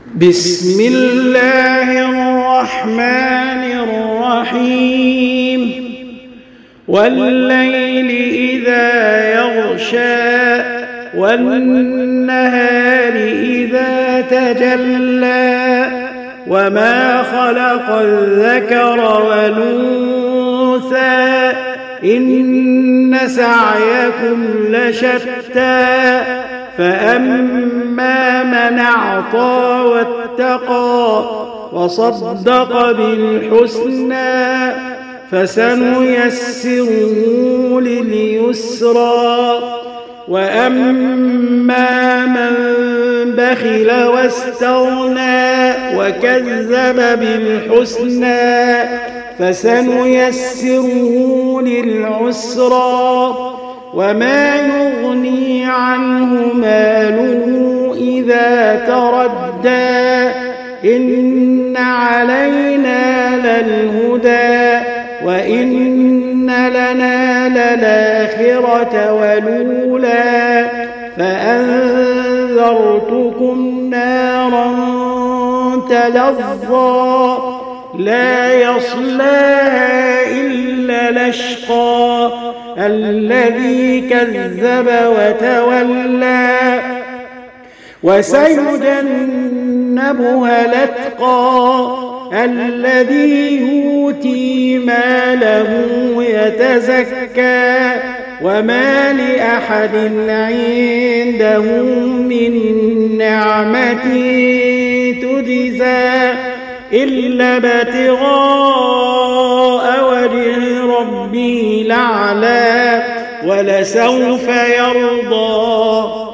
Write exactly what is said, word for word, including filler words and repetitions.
بسم الله الرحمن الرحيم والليل إذا يغشى والنهار إذا تجلى وما خلق الذكر والأنثى إن سعيكم لشتى فأما من أعطى واتقى وصدق بالحسنى فسنيسره لليسرى وأما من بخل واستغنى وكذب بالحسنى فسنيسره للعسرى وما يغني عنه ماله إذا تردى إن علينا للهدى وإن لنا للآخرة والأولى فأنذرتكم نارا تلظى لا يصلاها إلا الأشقى الذي كذب وتولى وسيجنبها الأتقى الذي يؤتي ماله يتزكى وما لأحد عنده من نعمة تجزى إلا ابتغاء وجه ربه الأعلى ولسوف يرضى.